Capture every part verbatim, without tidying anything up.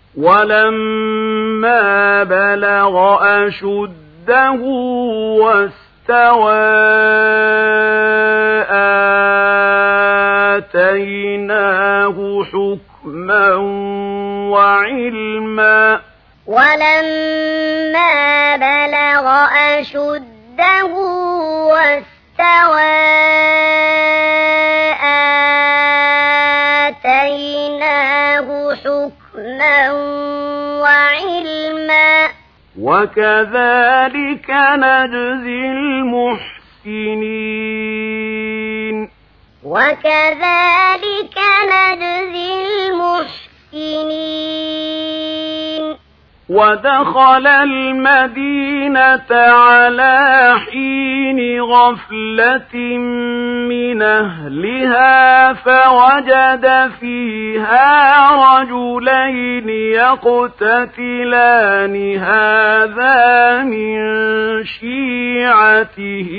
ولما بلغ أشده واستوى آتيناه حكما وعلما ولما بلغ أشده واستوى آتيناه حكما وعلما وكذلك نجزي المحسنين وكذلك نجزي المحسنين ودخل المدينة على حين غفلة من أهلها فوجد فيها رجلين يقتتلان هذا من شيعته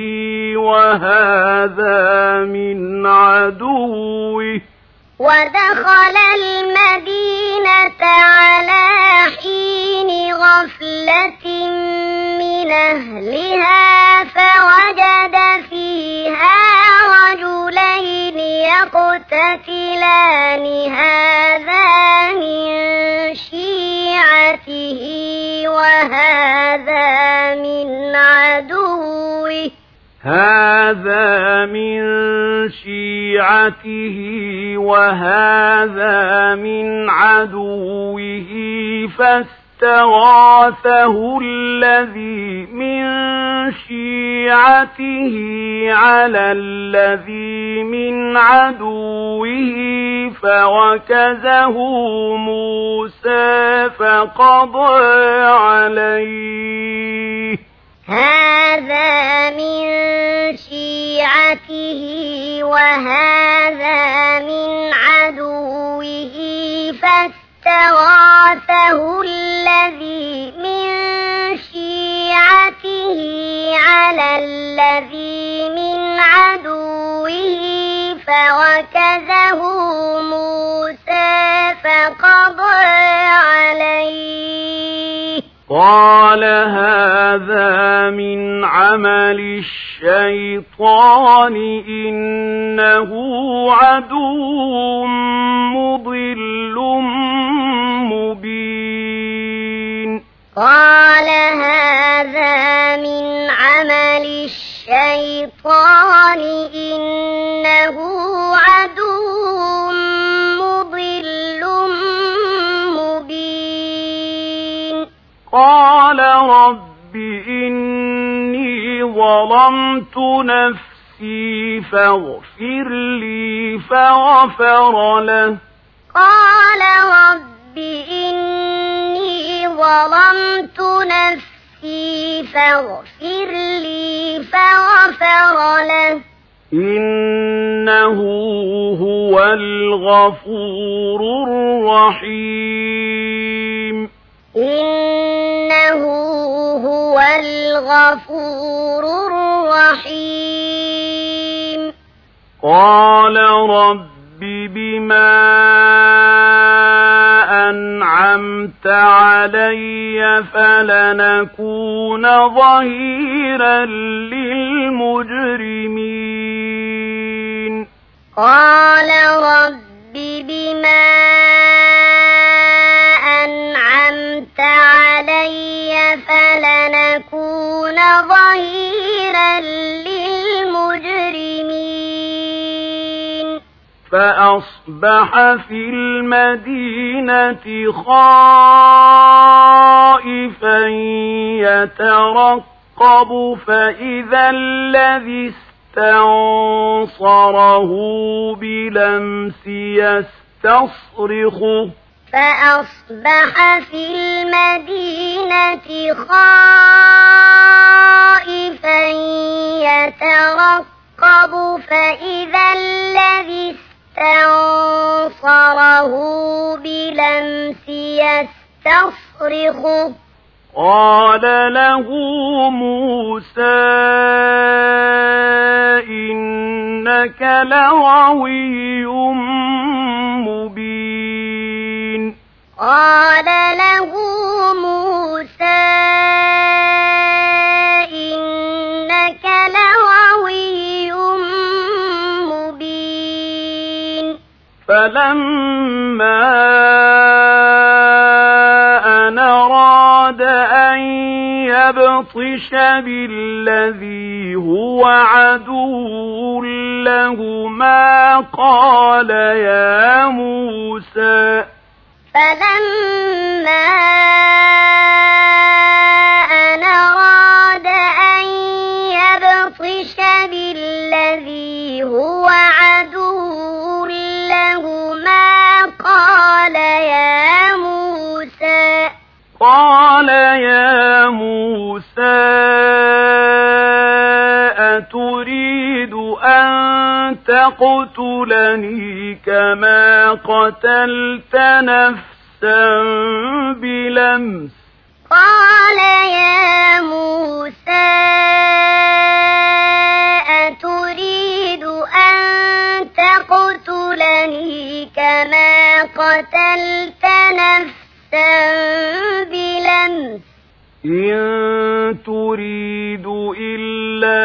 وهذا من عدوه ودخل المدينة على حين غفلة من أهلها فوجد فيها رجلين يقتتلان هذا من شيعته وهذا من عدوه هذا من شيعته وهذا من عدوه فاستغاثه الذي من شيعته على الذي من عدوه فوكزه موسى فقضى عليه هذا من شيعته وهذا من عدوه فاستغاثه الذي من شيعته على الذي من عدوه فوكزه موسى فقضى عليه قال هذا من عمل الشيطان إنه عدو مضل مبين قال هذا من عمل الشيطان إنه عدو مضل مبين قال رب إني ظلمت نفسي فاغفر لي فغفر له قال رب إني ظلمت نفسي فاغفر لي فغفر له إنه هو الغفور الرحيم إنه هو الغفور الرحيم قال رب بما أنعمت علي فلنكون ظهيرا للمجرمين قال رب بما أنعمت علي فلنكون ظهيرا للمجرمين فأصبح في المدينة خائفا يترقب فإذا الذي استنصره بلمس يستصرخه فأصبح في المدينة خائفا يترقب فإذا الذي استنصره بلمس يستصرخه قال له موسى إنك لغوي مبين قال له موسى إنك لغوي مبين فلما أن أراد أن يبطش بالذي هو عدو لهما قال يا موسى فلما أن أراد أن يبطش بالذي هو عدو لهما قال يا موسى قال يا موسى أتريد أن تقتلني كما قتلت نفسا بلمس قال يا موسى أتريد أن تقتلني كما قتلت نفسا بلمس إن تريد إلا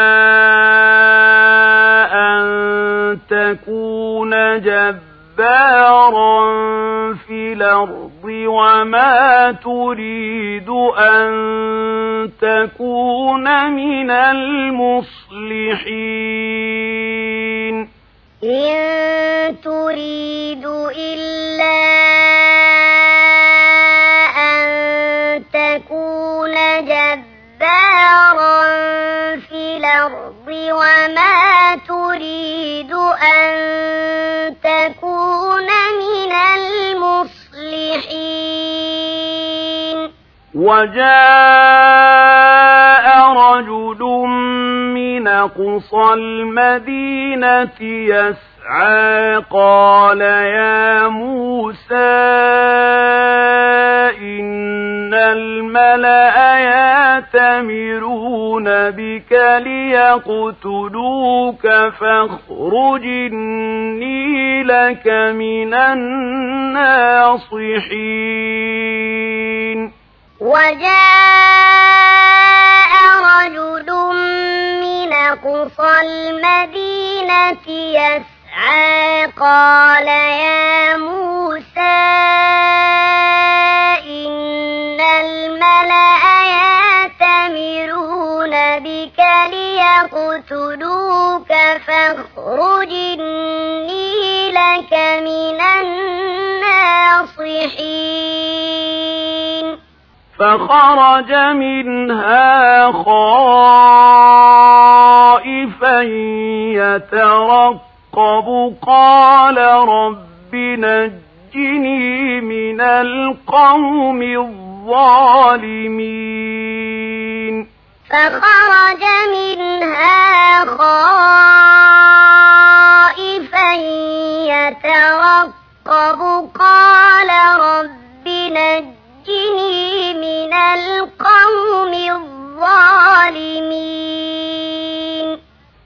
أن تكون جبارا في الأرض وما تريد أن تكون من المصلحين إن تريد إلا أن تكون جبارا في الأرض وما تريد أن تكون من المصلحين وجاء رجل من أقصى المدينة يسعى قال يا موسى إن الملأ يأتمرون بك ليقتلوك فاخرج إني لك من الناصحين وجاء رجل من أقصى المدينة يسعى قال يا موسى إن الملأ يأتمرون بك ليقتلوك فاخرج إني لك من الناصحين فخرج منها خائفا يترقب قال رب نجني من القوم الظالمين فخرج منها خائفا يترقب قال رب نجني من القوم الظالمين